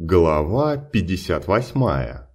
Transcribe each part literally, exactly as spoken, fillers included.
Глава пятьдесят восьмая.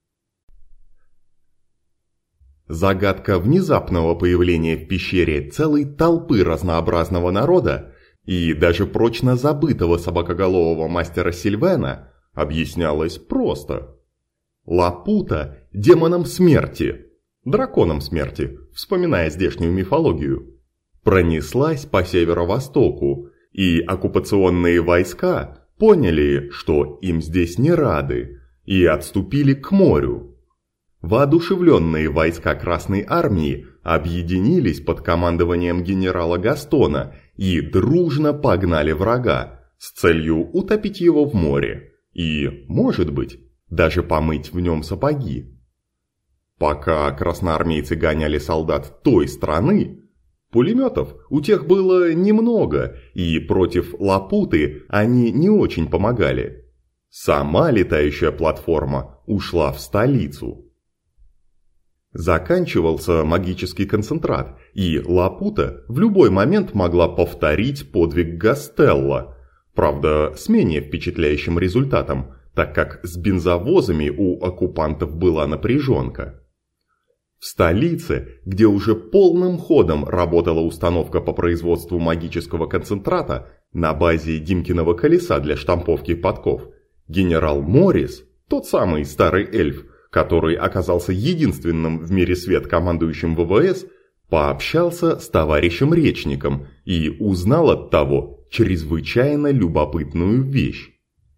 Загадка внезапного появления в пещере целой толпы разнообразного народа и даже прочно забытого собакоголового мастера Сильвена объяснялась просто. Лапута – демоном смерти, драконом смерти, вспоминая здешнюю мифологию, пронеслась по северо-востоку, и оккупационные войска поняли, что им здесь не рады, и отступили к морю. Воодушевленные войска Красной Армии объединились под командованием генерала Гастона и дружно погнали врага с целью утопить его в море и, может быть, даже помыть в нем сапоги. Пока красноармейцы гоняли солдат той страны, пулеметов у тех было немного, и против Лапуты они не очень помогали. Сама летающая платформа ушла в столицу. Заканчивался магический концентрат, и Лапута в любой момент могла повторить подвиг Гастелла, правда, с менее впечатляющим результатом, так как с бензовозами у оккупантов была напряженка. В столице, где уже полным ходом работала установка по производству магического концентрата на базе Димкиного колеса для штамповки подков, генерал Моррис, тот самый старый эльф, который оказался единственным в мире свет командующим ВВС, пообщался с товарищем Речником и узнал от того чрезвычайно любопытную вещь.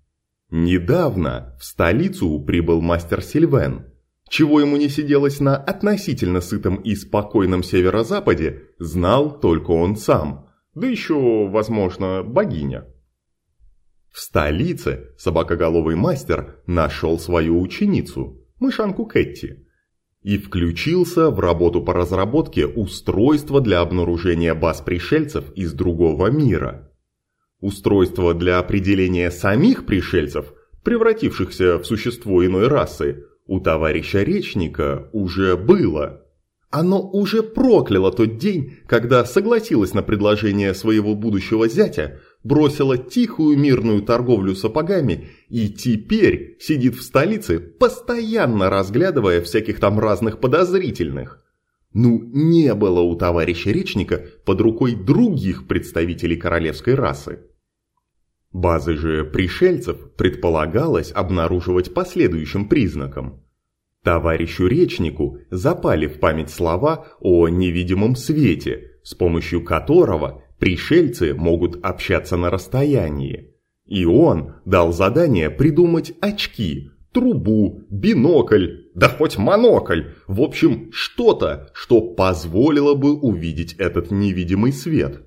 Недавно в столицу прибыл мастер Сильвен. Чего ему не сиделось на относительно сытом и спокойном северо-западе, знал только он сам, да еще, возможно, богиня. В столице собакоголовый мастер нашел свою ученицу, мышанку Кэтти, и включился в работу по разработке устройства для обнаружения баз пришельцев из другого мира. Устройство для определения самих пришельцев, превратившихся в существо иной расы, у товарища Речника уже было. Оно уже прокляло тот день, когда согласилось на предложение своего будущего зятя, бросило тихую мирную торговлю сапогами и теперь сидит в столице, постоянно разглядывая всяких там разных подозрительных. Ну, не было у товарища Речника под рукой других представителей королевской расы. Базы же пришельцев предполагалось обнаруживать по следующим признакам. Товарищу Речнику запали в память слова о невидимом свете, с помощью которого пришельцы могут общаться на расстоянии. И он дал задание придумать очки, трубу, бинокль, да хоть монокль, в общем, что-то, что позволило бы увидеть этот невидимый свет.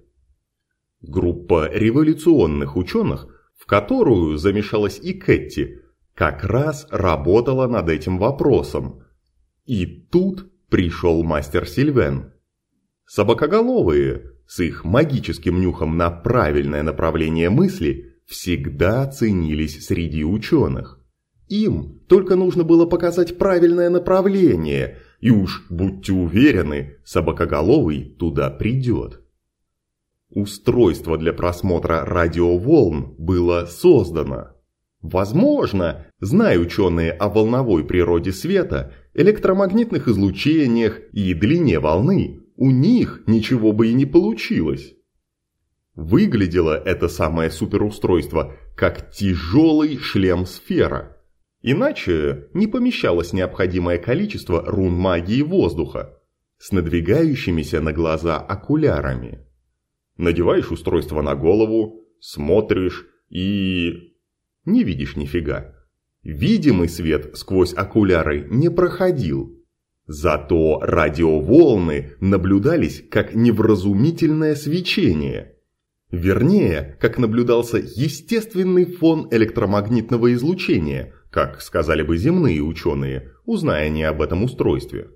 Группа революционных ученых, в которую замешалась и Кэтти, как раз работала над этим вопросом. И тут пришел мастер Сильвен. Собакоголовые, с их магическим нюхом на правильное направление мысли, всегда ценились среди ученых. Им только нужно было показать правильное направление, и уж будьте уверены, собакоголовый туда придет. Устройство для просмотра радиоволн было создано. Возможно, зная ученые о волновой природе света, электромагнитных излучениях и длине волны, у них ничего бы и не получилось. Выглядело это самое суперустройство как тяжелый шлем-сфера. Иначе не помещалось необходимое количество рун магии воздуха с надвигающимися на глаза окулярами. Надеваешь устройство на голову, смотришь и не видишь нифига. Видимый свет сквозь окуляры не проходил. Зато радиоволны наблюдались как невразумительное свечение. Вернее, как наблюдался естественный фон электромагнитного излучения, как сказали бы земные ученые, узная не об этом устройстве.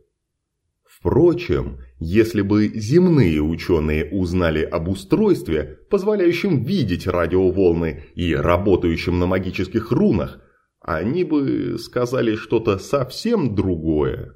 Впрочем, если бы земные ученые узнали об устройстве, позволяющем видеть радиоволны и работающем на магических рунах, они бы сказали что-то совсем другое.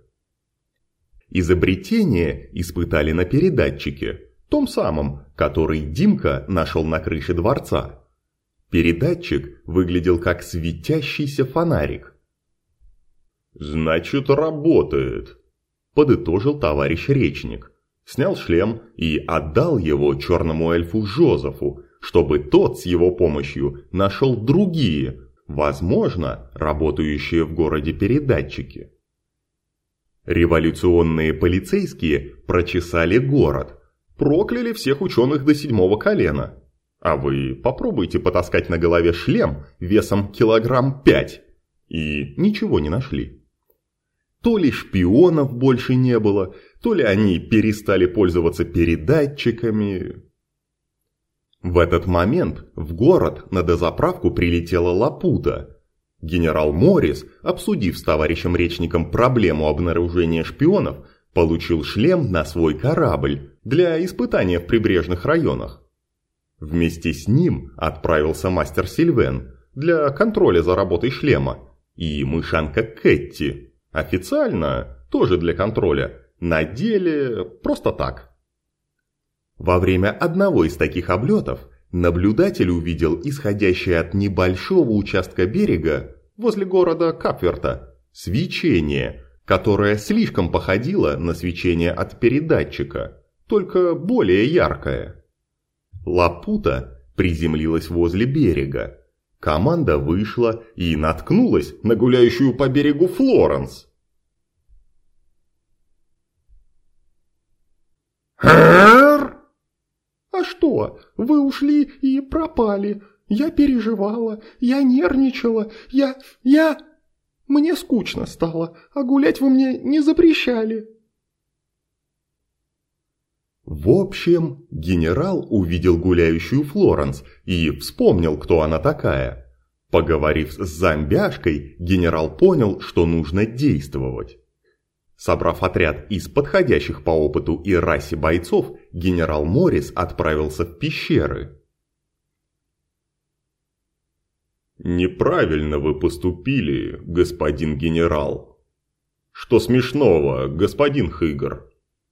Изобретение испытали на передатчике, том самом, который Димка нашел на крыше дворца. Передатчик выглядел как светящийся фонарик. «Значит, работает», – подытожил товарищ Речник. Снял шлем и отдал его черному эльфу Жозефу, чтобы тот с его помощью нашел другие, возможно, работающие в городе передатчики. Революционные полицейские прочесали город, прокляли всех ученых до седьмого колена. А вы попробуйте потаскать на голове шлем весом килограмм пять, и ничего не нашли. То ли шпионов больше не было, то ли они перестали пользоваться передатчиками. В этот момент в город на дозаправку прилетела Лапута. Генерал Моррис, обсудив с товарищем Речником проблему обнаружения шпионов, получил шлем на свой корабль для испытания в прибрежных районах. Вместе с ним отправился мастер Сильвен для контроля за работой шлема и мышанка Кэтти, официально тоже для контроля, на деле просто так. Во время одного из таких облетов наблюдатель увидел исходящее от небольшого участка берега возле города Капверта свечение, которое слишком походило на свечение от передатчика, только более яркое. Лапута приземлилась возле берега. Команда вышла и наткнулась на гуляющую по берегу Флоренс. «Эр? А что, вы ушли и пропали? Я переживала, я нервничала, я... я... Мне скучно стало, а гулять вы мне не запрещали». В общем, генерал увидел гуляющую Флоренс и вспомнил, кто она такая. Поговорив с зомбяшкой, генерал понял, что нужно действовать. Собрав отряд из подходящих по опыту и расе бойцов, генерал Моррис отправился в пещеры. «Неправильно вы поступили, господин генерал. Что смешного, господин Хыгр?»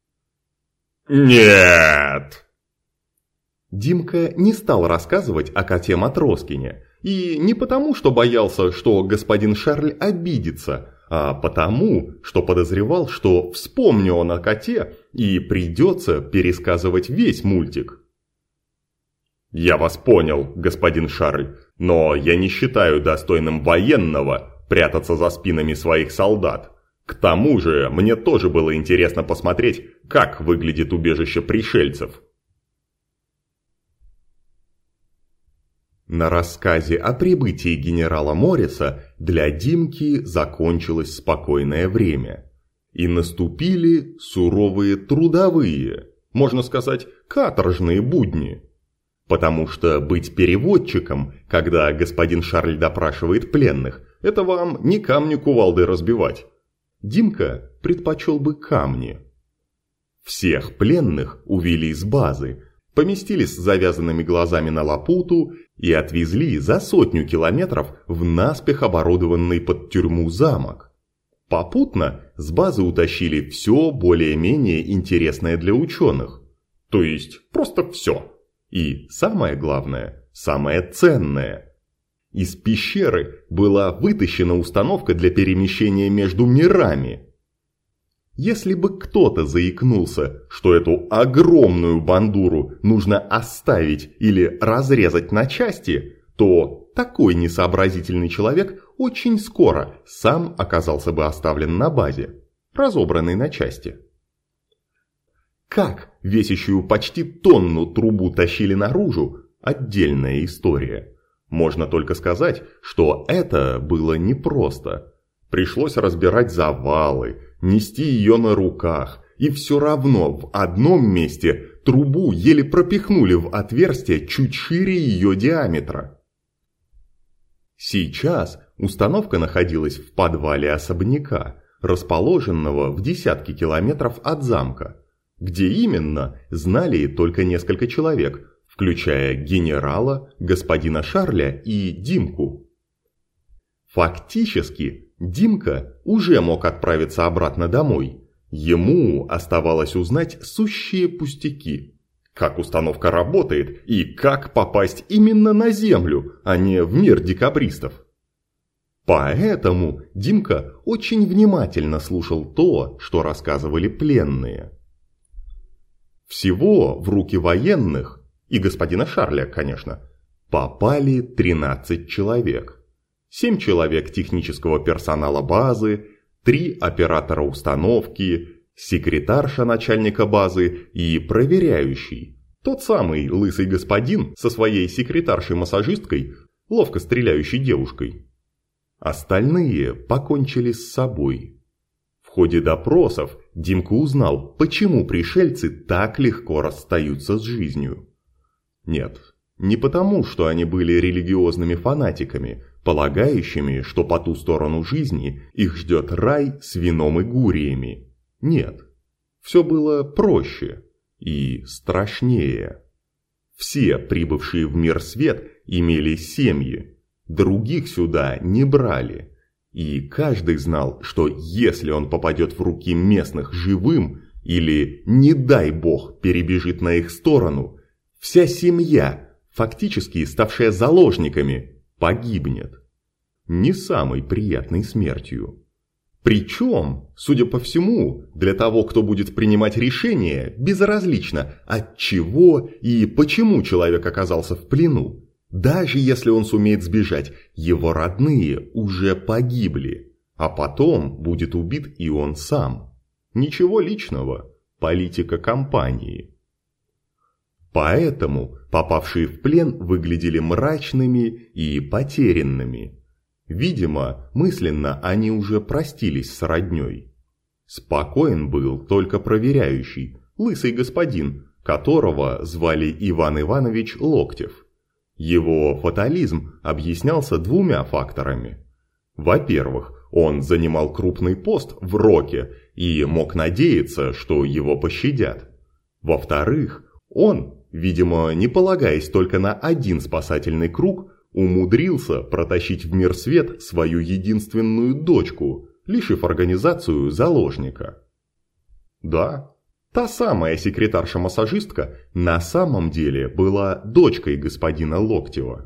«Нет!» Димка не стал рассказывать о коте Матроскине. И не потому, что боялся, что господин Шарль обидится, а потому, что подозревал, что вспомню он о коте и придется пересказывать весь мультик. «Я вас понял, господин Шарль, но я не считаю достойным военного прятаться за спинами своих солдат. К тому же, мне тоже было интересно посмотреть, как выглядит убежище пришельцев». На рассказе о прибытии генерала Морриса для Димки закончилось спокойное время. И наступили суровые трудовые, можно сказать, каторжные будни. Потому что быть переводчиком, когда господин Шарль допрашивает пленных, это вам не камни кувалдой разбивать. Димка предпочел бы камни. Всех пленных увели с базы, поместили с завязанными глазами на Лапуту и отвезли за сотню километров в наспех оборудованный под тюрьму замок. Попутно с базы утащили все более-менее интересное для ученых. То есть просто все. И самое главное, самое ценное. Из пещеры была вытащена установка для перемещения между мирами. Если бы кто-то заикнулся, что эту огромную бандуру нужно оставить или разрезать на части, то такой несообразительный человек очень скоро сам оказался бы оставлен на базе, разобранный на части. Как весящую почти тонну трубу тащили наружу – отдельная история. Можно только сказать, что это было непросто. Пришлось разбирать завалы, нести ее на руках, и все равно в одном месте трубу еле пропихнули в отверстие чуть шире ее диаметра. Сейчас установка находилась в подвале особняка, расположенного в десятки километров от замка, где именно знали только несколько человек, включая генерала, господина Шарля и Димку. Фактически, Димка уже мог отправиться обратно домой. Ему оставалось узнать сущие пустяки. как установка работает и как попасть именно на Землю, а не в мир декабристов. Поэтому Димка очень внимательно слушал то, что рассказывали пленные. Всего в руки военных, и господина Шарля, конечно, попали тринадцать человек. семь человек технического персонала базы, три оператора установки, секретарша начальника базы и проверяющий. Тот самый лысый господин со своей секретаршей-массажисткой, ловко стреляющей девушкой. Остальные покончили с собой. В ходе допросов Димка узнал, почему пришельцы так легко расстаются с жизнью. Нет, не потому, что они были религиозными фанатиками, полагающими, что по ту сторону жизни их ждет рай с вином и гуриями. Нет, все было проще и страшнее. Все прибывшие в мир свет имели семьи, других сюда не брали. И каждый знал, что если он попадет в руки местных живым или, не дай бог, перебежит на их сторону, вся семья, фактически ставшая заложниками, погибнет. Не самой приятной смертью. Причем, судя по всему, для того, кто будет принимать решение, безразлично, от чего и почему человек оказался в плену. Даже если он сумеет сбежать, его родные уже погибли, а потом будет убит и он сам. Ничего личного, политика компании. Поэтому попавшие в плен выглядели мрачными и потерянными. Видимо, мысленно они уже простились с роднёй. Спокоен был только проверяющий, лысый господин, которого звали Иван Иванович Локтев. Его фатализм объяснялся двумя факторами. Во-первых, он занимал крупный пост в роке и мог надеяться, что его пощадят. Во-вторых, он, видимо, не полагаясь только на один спасательный круг, умудрился протащить в мир свет свою единственную дочку, лишив организацию заложника. Да, та самая секретарша-массажистка на самом деле была дочкой господина Локтева.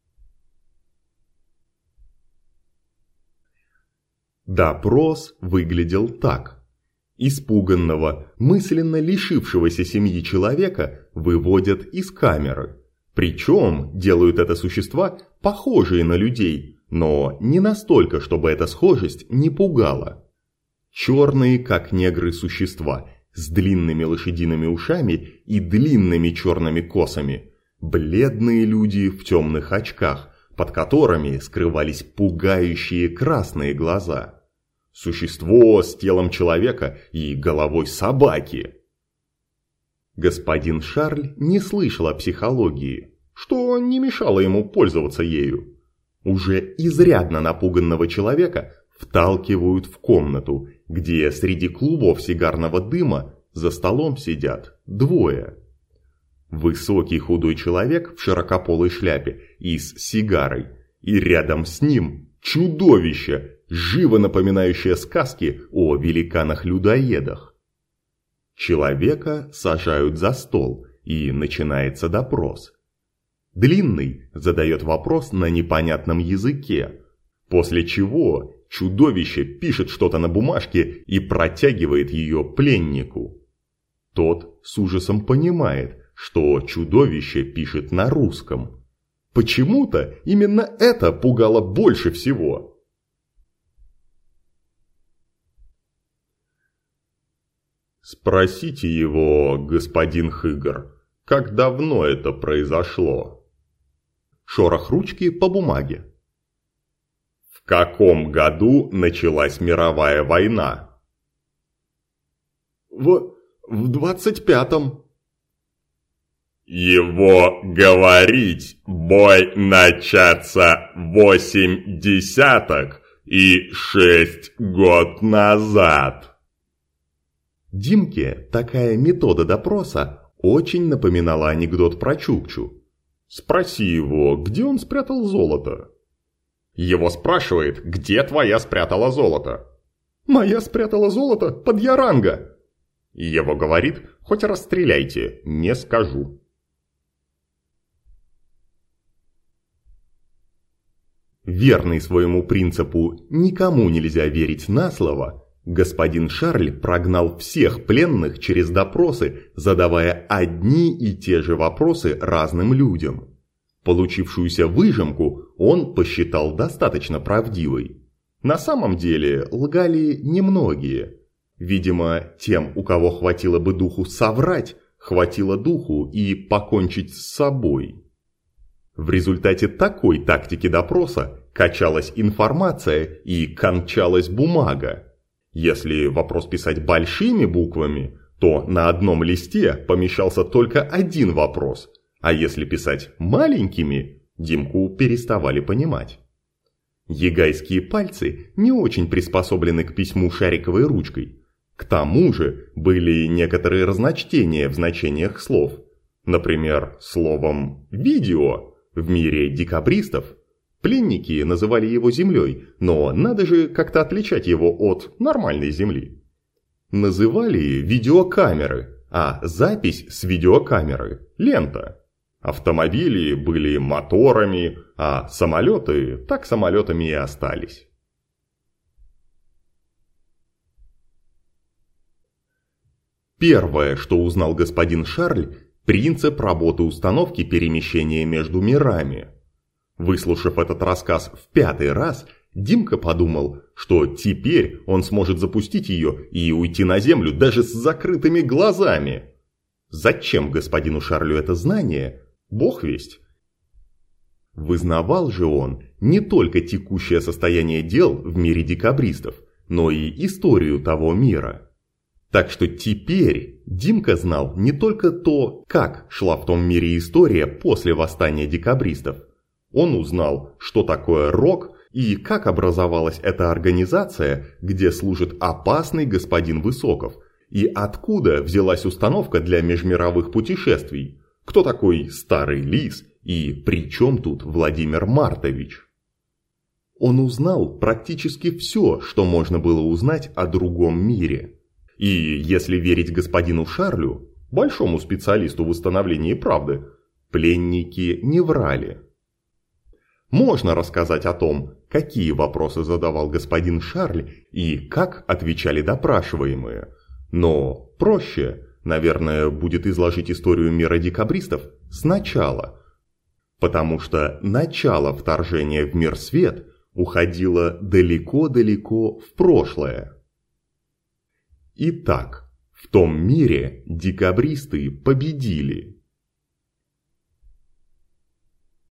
Допрос выглядел так. Испуганного, мысленно лишившегося семьи человека выводят из камеры. Причем делают это существа, похожие на людей, но не настолько, чтобы эта схожесть не пугала. Черные, как негры, существа, с длинными лошадиными ушами и длинными черными косами. Бледные люди в темных очках, под которыми скрывались пугающие красные глаза. Существо с телом человека и головой собаки. Господин Шарль не слышал о психологии, что не мешало ему пользоваться ею. Уже изрядно напуганного человека вталкивают в комнату, где среди клубов сигарного дыма за столом сидят двое. Высокий худой человек в широкополой шляпе и с сигарой, и рядом с ним чудовище, живо напоминающее сказки о великанах-людоедах. Человека сажают за стол, и начинается допрос. Длинный задает вопрос на непонятном языке, после чего чудовище пишет что-то на бумажке и протягивает ее пленнику. Тот с ужасом понимает, что чудовище пишет на русском. Почему-то именно это пугало больше всего. Спросите его, господин Хыгр, как давно это произошло? Шорох ручки по бумаге. В каком году началась мировая война? В... в двадцать пятом. Его говорить, бой начаться восемь десяток и шесть год назад. Димке такая метода допроса очень напоминала анекдот про Чукчу. Спроси его, где он спрятал золото. Его спрашивает, где твоя спрятала золото. Моя спрятала золото под Яранга. Ева говорит, хоть расстреляйте, не скажу. Верный своему принципу «никому нельзя верить на слово», господин Шарль прогнал всех пленных через допросы, задавая одни и те же вопросы разным людям. Получившуюся выжимку он посчитал достаточно правдивой. На самом деле лгали немногие. Видимо, тем, у кого хватило бы духу соврать, хватило духу и покончить с собой. В результате такой тактики допроса качалась информация и кончалась бумага. Если вопрос писать большими буквами, то на одном листе помещался только один вопрос, а если писать маленькими, Димку переставали понимать. Егайские пальцы не очень приспособлены к письму шариковой ручкой. К тому же были некоторые разночтения в значениях слов. Например, словом «видео» в мире декабристов пленники называли его землей, но надо же как-то отличать его от нормальной земли. Называли видеокамеры, а запись с видеокамеры – лента. Автомобили были моторами, а самолеты так самолетами и остались. Первое, что узнал господин Шарль – принцип работы установки перемещения между мирами. Выслушав этот рассказ в пятый раз, Димка подумал, что теперь он сможет запустить ее и уйти на землю даже с закрытыми глазами. Зачем господину Шарлю это знание? Бог весть. Вызнавал же он не только текущее состояние дел в мире декабристов, но и историю того мира. Так что теперь Димка знал не только то, как шла в том мире история после восстания декабристов. Он узнал, что такое РОК и как образовалась эта организация, где служит опасный господин Высоков, и откуда взялась установка для межмировых путешествий, кто такой Старый Лис и при чем тут Владимир Мартович. Он узнал практически все, что можно было узнать о другом мире. И если верить господину Шарлю, большому специалисту в восстановлении правды, пленники не врали. Можно рассказать о том, какие вопросы задавал господин Шарль и как отвечали допрашиваемые. Но проще, наверное, будет изложить историю мира декабристов сначала. Потому что начало вторжения в мир свет уходило далеко-далеко в прошлое. Итак, в том мире декабристы победили.